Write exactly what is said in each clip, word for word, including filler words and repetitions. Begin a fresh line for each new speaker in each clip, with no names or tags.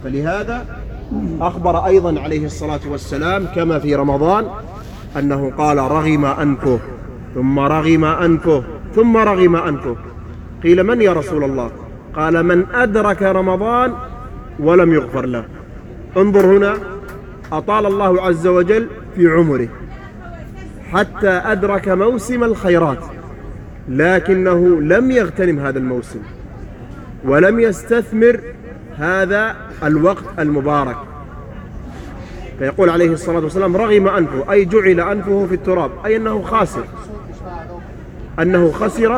فلهذا أخبر أيضا عليه الصلاة والسلام كما في رمضان أنه قال رغم أنفه ثم رغم أنفه ثم رغم أنفه. قيل من يا رسول الله؟ قال من أدرك رمضان ولم يغفر له. انظر هنا، أطال الله عز وجل في عمره حتى أدرك موسم الخيرات، لكنه لم يغتنم هذا الموسم ولم يستثمر هذا الوقت المبارك. فيقول عليه الصلاة والسلام رغم أنفه، أي جعل أنفه في التراب، أي أنه خاسر، أنه خسر،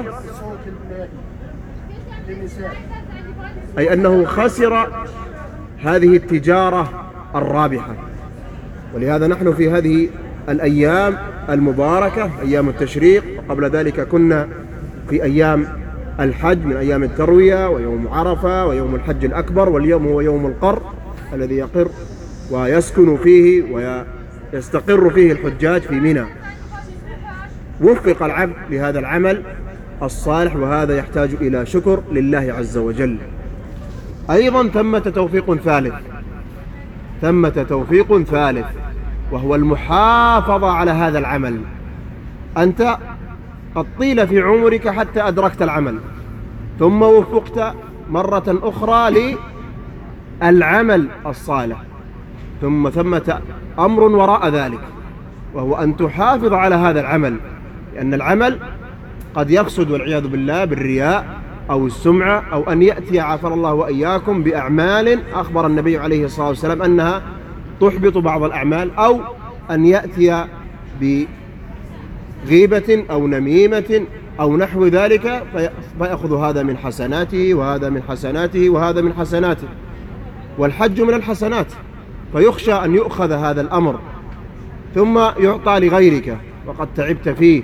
أي أنه خسر هذه التجارة الرابحة. ولهذا نحن في هذه الأيام المباركة، أيام التشريق، وقبل ذلك كنا في أيام الحج من أيام التروية ويوم عرفة ويوم الحج الأكبر، واليوم هو يوم القر الذي يقر ويسكن فيه ويستقر فيه الحجاج في منى. وفق العبد لهذا العمل الصالح، وهذا يحتاج إلى شكر لله عز وجل. أيضا ثمة توفيق ثالث، ثمة توفيق ثالث وهو المحافظة على هذا العمل. أنت قد طيل في عمرك حتى أدركت العمل، ثم وفقت مرة أخرى للعمل الصالح، ثم ثمة أمر وراء ذلك، وهو أن تحافظ على هذا العمل، لأن العمل قد يفسد والعياذ بالله بالرياء أو السمعة، أو أن يأتي عافر الله وإياكم بأعمال أخبر النبي عليه الصلاة والسلام أنها تحبط بعض الأعمال، أو أن يأتي بغيبة أو نميمة أو نحو ذلك فيأخذ هذا من حسناته وهذا من حسناته وهذا من حسناته. والحج من الحسنات، فيخشى أن يؤخذ هذا الأمر ثم يعطى لغيرك وقد تعبت فيه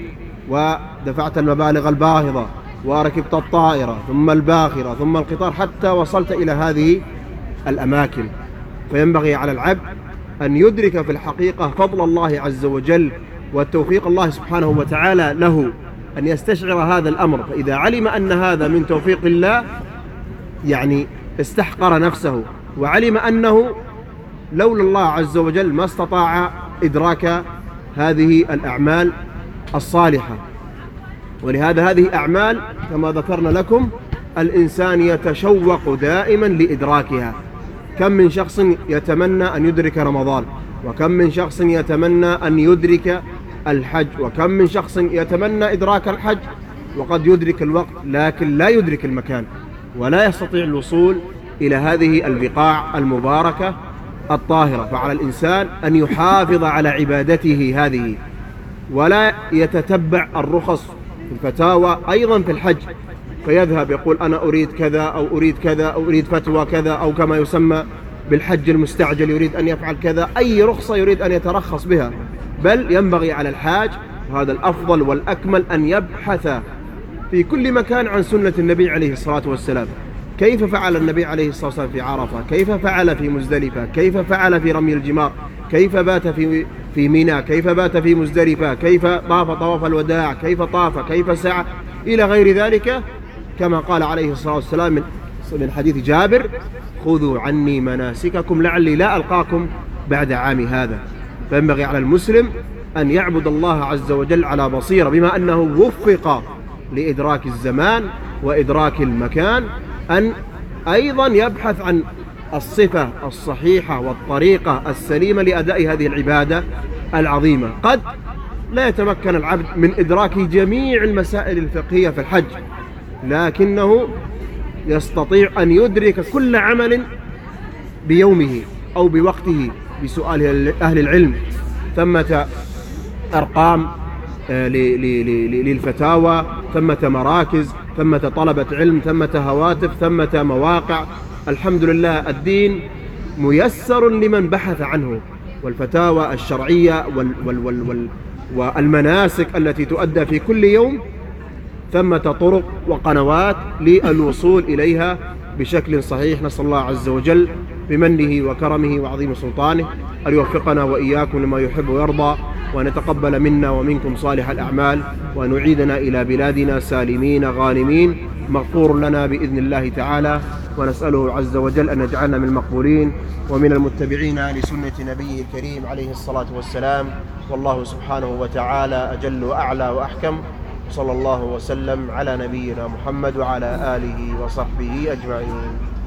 ودفعت المبالغ الباهظة وركبت الطائرة ثم الباخرة ثم القطار حتى وصلت إلى هذه الأماكن. فينبغي على العبد أن يدرك في الحقيقة فضل الله عز وجل والتوفيق الله سبحانه وتعالى له، أن يستشعر هذا الأمر. فإذا علم أن هذا من توفيق الله يعني استحقر نفسه، وعلم أنه لولا الله عز وجل ما استطاع إدراك هذه الأعمال الصالحة. ولهذا هذه أعمال كما ذكرنا لكم الإنسان يتشوق دائما لإدراكها. كم من شخص يتمنى أن يدرك رمضان، وكم من شخص يتمنى أن يدرك الحج، وكم من شخص يتمنى إدراك الحج وقد يدرك الوقت لكن لا يدرك المكان ولا يستطيع الوصول إلى هذه البقاع المباركة الطاهرة. فعلى الإنسان أن يحافظ على عبادته هذه، ولا يتتبع الرخص في الفتاوى أيضا في الحج، فيذهب يقول أنا أريد كذا أو أريد كذا أو أريد فتوى كذا، أو كما يسمى بالحج المستعجل يريد أن يفعل كذا، أي رخصة يريد أن يترخص بها. بل ينبغي على الحاج، وهذا الأفضل والأكمل، أن يبحث في كل مكان عن سنة النبي عليه الصلاة والسلام. كيف فعل النبي عليه الصلاة والسلام في عرفة، كيف فعل في مزدلفة، كيف فعل في رمي الجمار، كيف بات في في منى، كيف بات في مزدلفة، كيف طاف طواف الوداع، كيف طاف، كيف سعى إلى غير ذلك، كما قال عليه الصلاة والسلام من من حديث جابر: خذوا عني مناسككم لعلي لا ألقاكم بعد عام هذا. فينبغي على المسلم أن يعبد الله عز وجل على بصيرة، بما أنه وفق لإدراك الزمان وإدراك المكان، أن أيضا يبحث عن الصفة الصحيحة والطريقة السليمة لأداء هذه العبادة العظيمة. قد لا يتمكن العبد من إدراك جميع المسائل الفقهية في الحج، لكنه يستطيع أن يدرك كل عمل بيومه أو بوقته بسؤال أهل العلم. ثمة أرقام للفتاوى، ثمة مراكز، ثمة طلبة علم، ثمة هواتف، ثمة مواقع. الحمد لله الدين ميسر لمن بحث عنه، والفتاوى الشرعية وال وال وال وال والمناسك التي تؤدى في كل يوم ثمة طرق وقنوات للوصول إليها بشكل صحيح. نسأل الله عز وجل بمنه وكرمه وعظيم سلطانه أن يوفقنا وإياكم لما يحب ويرضى، وأن يتقبل منا ومنكم صالح الأعمال، وأن يعيدنا إلى بلادنا سالمين غانمين مغفور لنا بإذن الله تعالى. ونسأله عز وجل أن يجعلنا من المقبولين ومن المتبعين لسنة نبيه الكريم عليه الصلاة والسلام. والله سبحانه وتعالى أجل وأعلى وأحكم. صلى الله وسلم على نبينا محمد وعلى آله وصحبه أجمعين.